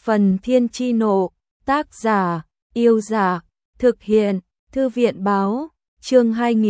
Phần Thiên Chi Nộ, tác giả, Yêu Giả, thực hiện, Thư viện Báo, chương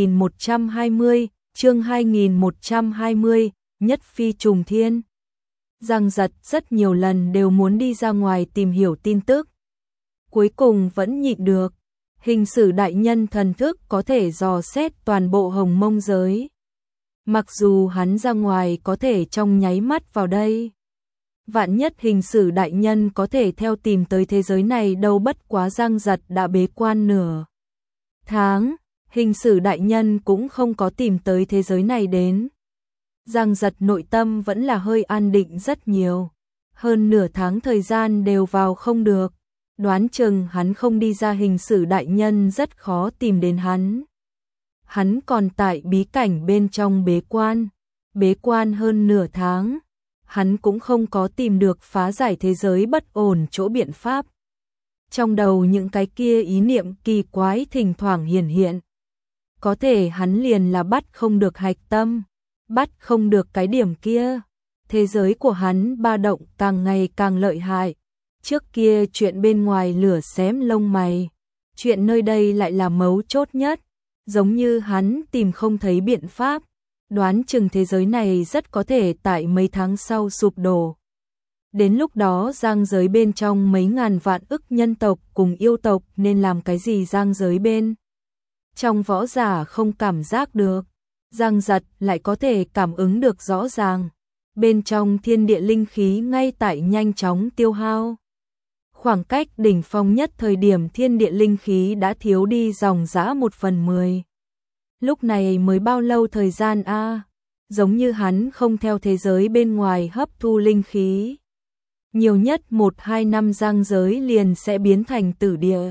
2120, Nhất Phi Trùng Thiên. Giang Giật rất nhiều lần đều muốn đi ra ngoài tìm hiểu tin tức. Cuối cùng vẫn nhịn được. Hình sử đại nhân thần thức có thể dò xét toàn bộ Hồng Mông giới. Mặc dù hắn ra ngoài có thể trong nháy mắt vào đây. Vạn nhất hình sử đại nhân có thể theo tìm tới thế giới này đâu, bất quá Giang Giật đã bế quan nửa tháng, hình sử đại nhân cũng không có tìm tới thế giới này đến. Giang Giật nội tâm vẫn là hơi an định rất nhiều. Hơn nửa tháng thời gian đều vào không được. Đoán chừng hắn không đi ra, hình sử đại nhân rất khó tìm đến hắn. Hắn còn tại bí cảnh bên trong bế quan hơn nửa tháng. Hắn cũng không có tìm được phá giải thế giới bất ổn chỗ biện pháp. Trong đầu những cái kia ý niệm kỳ quái thỉnh thoảng hiện. Có thể hắn liền là bắt không được hạch tâm, bắt không được cái điểm kia. Thế giới của hắn ba động càng ngày càng lợi hại. Trước kia chuyện bên ngoài lửa xém lông mày, chuyện nơi đây lại là mấu chốt nhất. Giống như hắn tìm không thấy biện pháp. Đoán chừng thế giới này rất có thể tại mấy tháng sau sụp đổ. Đến lúc đó giang giới bên trong mấy ngàn vạn ức nhân tộc cùng yêu tộc nên làm cái gì giang giới bên trong võ giả không cảm giác được. Giang Giật lại có thể cảm ứng được rõ ràng. Bên trong thiên địa linh khí ngay tại nhanh chóng tiêu hao. Khoảng cách đỉnh phong nhất thời điểm thiên địa linh khí đã thiếu đi dòng dã 1/10. Lúc này mới bao lâu thời gian a? Giống như hắn không theo thế giới bên ngoài hấp thu linh khí. Nhiều nhất 1-2 năm giang giới liền sẽ biến thành tử địa.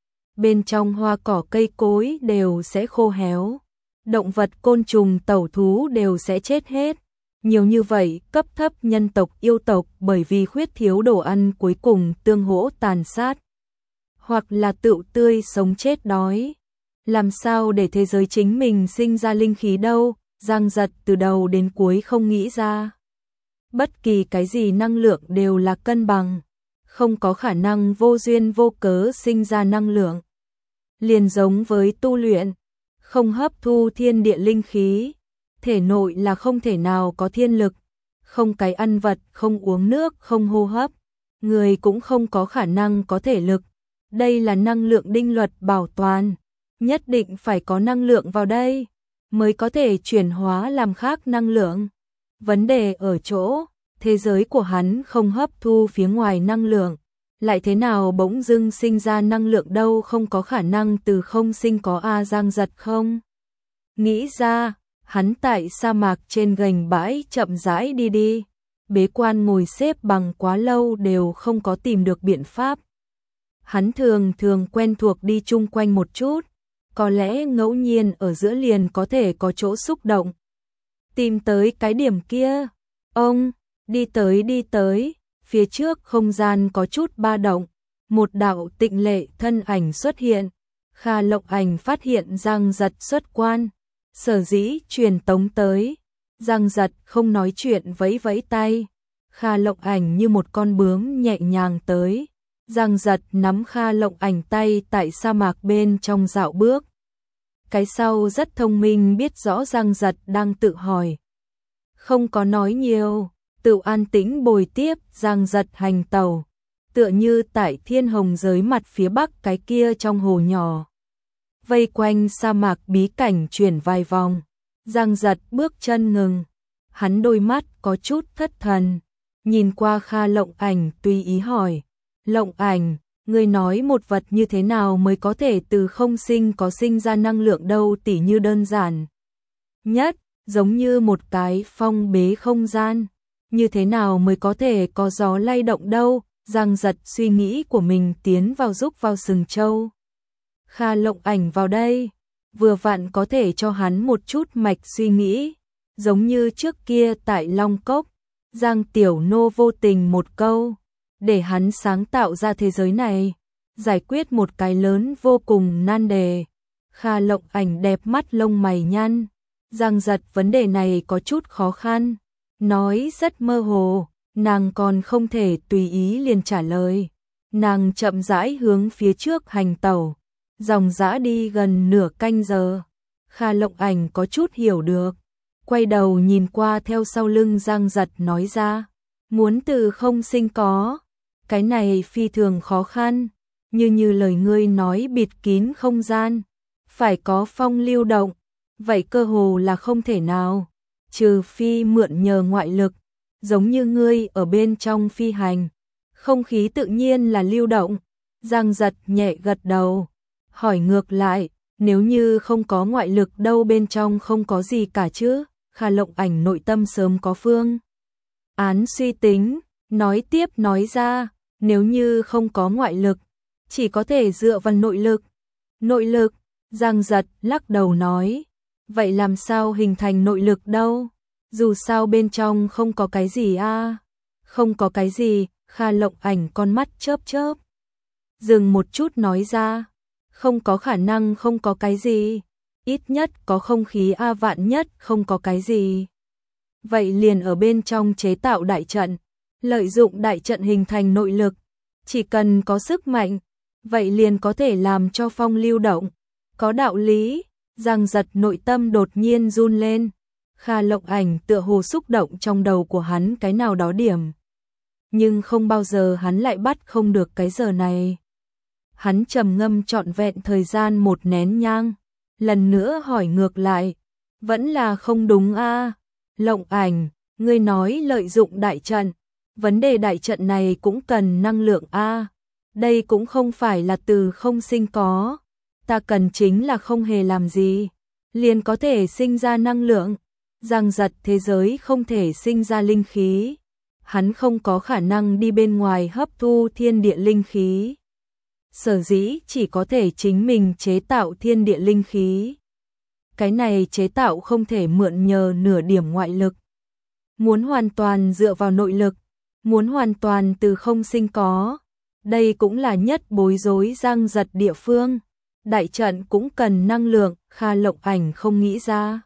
Bên trong hoa cỏ cây cối đều sẽ khô héo. Động vật côn trùng tẩu thú đều sẽ chết hết. Nhiều như vậy cấp thấp nhân tộc yêu tộc bởi vì khuyết thiếu đồ ăn cuối cùng tương hỗ tàn sát. Hoặc là tự tươi sống chết đói. Làm sao để thế giới chính mình sinh ra linh khí đâu? Giang Giật từ đầu đến cuối không nghĩ ra. Bất kỳ cái gì năng lượng đều là cân bằng. Không có khả năng vô duyên vô cớ sinh ra năng lượng. Liền giống với tu luyện. Không hấp thu thiên địa linh khí. Thể nội là không thể nào có thiên lực. Không cái ăn vật, không uống nước, không hô hấp. Người cũng không có khả năng có thể lực. Đây là năng lượng định luật bảo toàn. Nhất định phải có năng lượng vào đây mới có thể chuyển hóa làm khác năng lượng. Vấn đề ở chỗ, thế giới của hắn không hấp thu phía ngoài năng lượng, lại thế nào bỗng dưng sinh ra năng lượng đâu, không có khả năng từ không sinh có a. Giang Giật không nghĩ ra, hắn tại sa mạc trên gành bãi chậm rãi đi. Bế quan ngồi xếp bằng quá lâu đều không có tìm được biện pháp. Hắn thường quen thuộc đi chung quanh một chút. Có lẽ ngẫu nhiên ở giữa liền có thể có chỗ xúc động. Tìm tới cái điểm kia. Ông, đi tới. Phía trước không gian có chút ba động. Một đạo tịnh lệ thân ảnh xuất hiện. Kha Lộng Ảnh phát hiện Giang Giật xuất quan. Sở dĩ truyền tống tới. Giang Giật không nói chuyện vẫy tay. Kha Lộng Ảnh như một con bướm nhẹ nhàng tới. Giang Giật nắm Kha Lộng Ảnh tay tại sa mạc bên trong dạo bước. Cái sau rất thông minh biết rõ Giang Giật đang tự hỏi. Không có nói nhiều, tự an tĩnh bồi tiếp Giang Giật hành tàu. Tựa như tại Thiên Hồng giới mặt phía bắc cái kia trong hồ nhỏ. Vây quanh sa mạc bí cảnh chuyển vài vòng. Giang Giật bước chân ngừng. Hắn đôi mắt có chút thất thần. Nhìn qua Kha Lộng Ảnh tùy ý hỏi. Lộng Ảnh, ngươi nói một vật như thế nào mới có thể từ không sinh có sinh ra năng lượng đâu, tỉ như đơn giản nhất, giống như một cái phong bế không gian. Như thế nào mới có thể có gió lay động đâu? Giang Giật suy nghĩ của mình tiến vào rúc vào sừng trâu. Kha Lộng Ảnh vào đây, vừa vặn có thể cho hắn một chút mạch suy nghĩ. Giống như trước kia tại Long Cốc, Giang Tiểu Nô vô tình một câu. Để hắn sáng tạo ra thế giới này, giải quyết một cái lớn vô cùng nan đề. Kha Lộng Ảnh đẹp mắt lông mày nhăn. Giang Giật vấn đề này có chút khó khăn. Nói rất mơ hồ, nàng còn không thể tùy ý liền trả lời. Nàng chậm rãi hướng phía trước hành tẩu, dòng dã đi gần nửa canh giờ. Kha Lộng Ảnh có chút hiểu được, quay đầu nhìn qua theo sau lưng Giang Giật nói ra, muốn từ không sinh có, cái này phi thường khó khăn, như lời ngươi nói bịt kín không gian, phải có phong lưu động, vậy cơ hồ là không thể nào, trừ phi mượn nhờ ngoại lực, giống như ngươi ở bên trong phi hành, không khí tự nhiên là lưu động. Giang Giật nhẹ gật đầu, hỏi ngược lại, nếu như không có ngoại lực đâu bên trong không có gì cả chứ? Kha Lộng Ảnh nội tâm sớm có phương án suy tính, nói tiếp nói ra, nếu như không có ngoại lực, chỉ có thể dựa vào nội lực. Nội lực, Giang Giật lắc đầu nói, vậy làm sao hình thành nội lực đâu? Dù sao bên trong không có cái gì a. Không có cái gì, Kha Lộng Ảnh con mắt chớp chớp. Dừng một chút nói ra, không có khả năng không có cái gì, ít nhất có không khí a, vạn nhất không có cái gì. Vậy liền ở bên trong chế tạo đại trận, lợi dụng đại trận hình thành nội lực, chỉ cần có sức mạnh, vậy liền có thể làm cho phong lưu động. Có đạo lý. Giang Giật nội tâm đột nhiên run lên. Kha Lộng Ảnh tựa hồ xúc động trong đầu của hắn cái nào đó điểm. Nhưng không bao giờ hắn lại bắt không được cái giờ này. Hắn trầm ngâm trọn vẹn thời gian một nén nhang, lần nữa hỏi ngược lại, vẫn là không đúng a. Lộng Ảnh, ngươi nói lợi dụng đại trận, vấn đề đại trận này cũng cần năng lượng a. Đây cũng không phải là từ không sinh có, ta cần chính là không hề làm gì, liền có thể sinh ra năng lượng. Giang Giật thế giới không thể sinh ra linh khí, hắn không có khả năng đi bên ngoài hấp thu thiên địa linh khí. Sở dĩ chỉ có thể chính mình chế tạo thiên địa linh khí. Cái này chế tạo không thể mượn nhờ nửa điểm ngoại lực. Muốn hoàn toàn dựa vào nội lực, muốn hoàn toàn từ không sinh có, đây cũng là nhất bối rối Giang Giật địa phương. Đại trận cũng cần năng lượng, Kha Lộng Ảnh không nghĩ ra.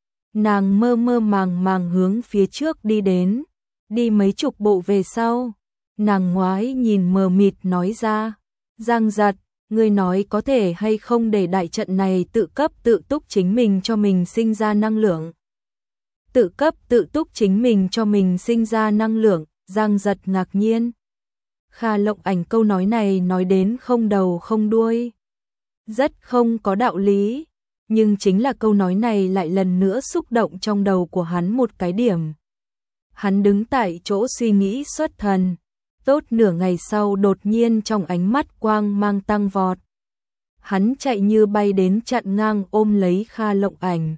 Nàng mơ mơ màng màng hướng phía trước đi đến, đi mấy chục bộ về sau, nàng ngoái nhìn mờ mịt nói ra, Giang Giật, ngươi nói có thể hay không để đại trận này tự cấp tự túc chính mình cho mình sinh ra năng lượng. Tự cấp tự túc chính mình cho mình sinh ra năng lượng, Giang Giật ngạc nhiên. Kha Lộng Ảnh câu nói này nói đến không đầu không đuôi, rất không có đạo lý, nhưng chính là câu nói này lại lần nữa xúc động trong đầu của hắn một cái điểm. Hắn đứng tại chỗ suy nghĩ xuất thần, tốt nửa ngày sau đột nhiên trong ánh mắt quang mang tăng vọt. Hắn chạy như bay đến chặn ngang ôm lấy Kha Lộng Ảnh.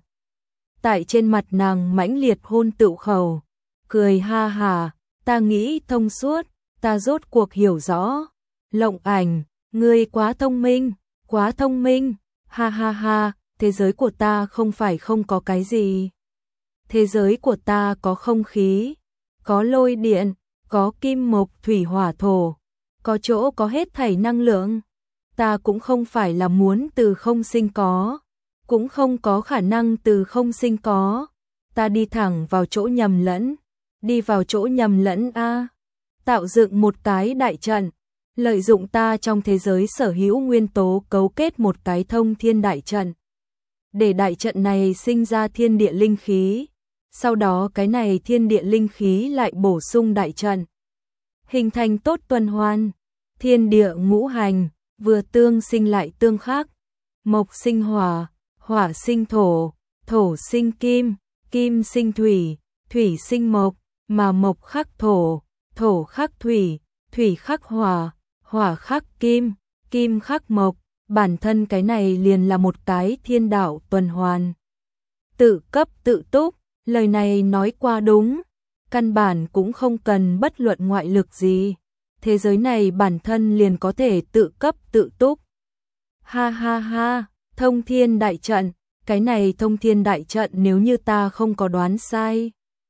Tại trên mặt nàng mãnh liệt hôn tựu khẩu, cười ha hà, ta nghĩ thông suốt, ta rốt cuộc hiểu rõ. Lộng Ảnh, ngươi quá thông minh, quá thông minh, ha ha ha, thế giới của ta không phải không có cái gì. Thế giới của ta có không khí, có lôi điện, có kim mộc thủy hỏa thổ, có chỗ có hết thảy năng lượng. Ta cũng không phải là muốn từ không sinh có, cũng không có khả năng từ không sinh có. Ta đi thẳng vào chỗ nhầm lẫn, đi vào chỗ nhầm lẫn a. Tạo dựng một cái đại trận, lợi dụng ta trong thế giới sở hữu nguyên tố cấu kết một cái thông thiên đại trận. Để đại trận này sinh ra thiên địa linh khí, sau đó cái này thiên địa linh khí lại bổ sung đại trận. Hình thành tốt tuần hoàn, thiên địa ngũ hành, vừa tương sinh lại tương khắc. Mộc sinh hỏa, hỏa sinh thổ, thổ sinh kim, kim sinh thủy, thủy sinh mộc, mà mộc khắc thổ, thổ khắc thủy, thủy khắc hỏa, hỏa khắc kim, kim khắc mộc, bản thân cái này liền là một cái thiên đạo tuần hoàn. Tự cấp tự túc, lời này nói qua đúng, căn bản cũng không cần bất luận ngoại lực gì, thế giới này bản thân liền có thể tự cấp tự túc. Ha ha ha, thông thiên đại trận, cái này thông thiên đại trận nếu như ta không có đoán sai,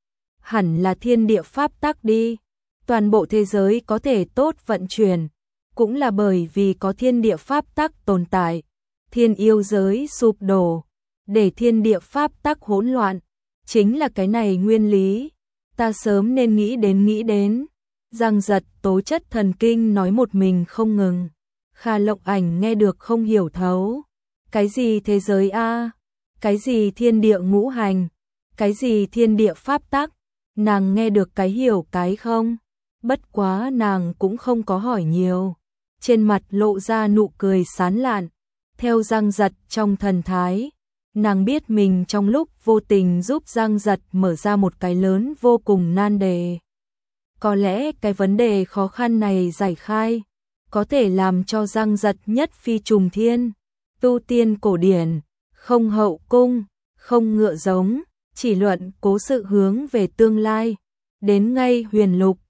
hẳn là thiên địa pháp tắc đi. Toàn bộ thế giới có thể tốt vận chuyển, cũng là bởi vì có thiên địa pháp tắc tồn tại. Thiên yêu giới sụp đổ, để thiên địa pháp tắc hỗn loạn, chính là cái này nguyên lý. Ta sớm nên nghĩ đến. Giang giật tố chất thần kinh nói một mình không ngừng. Kha Lộng Ảnh nghe được không hiểu thấu. Cái gì thế giới a? Cái gì thiên địa ngũ hành? Cái gì thiên địa pháp tắc? Nàng nghe được cái hiểu cái không? Bất quá nàng cũng không có hỏi nhiều. Trên mặt lộ ra nụ cười sán lạn. Theo Giang giật trong thần thái, nàng biết mình trong lúc vô tình giúp Giang giật mở ra một cái lớn vô cùng nan đề. Có lẽ cái vấn đề khó khăn này giải khai, có thể làm cho Giang giật nhất phi trùng thiên, tu tiên cổ điển, không hậu cung, không ngựa giống, chỉ luận cố sự hướng về tương lai, đến ngay huyền lục,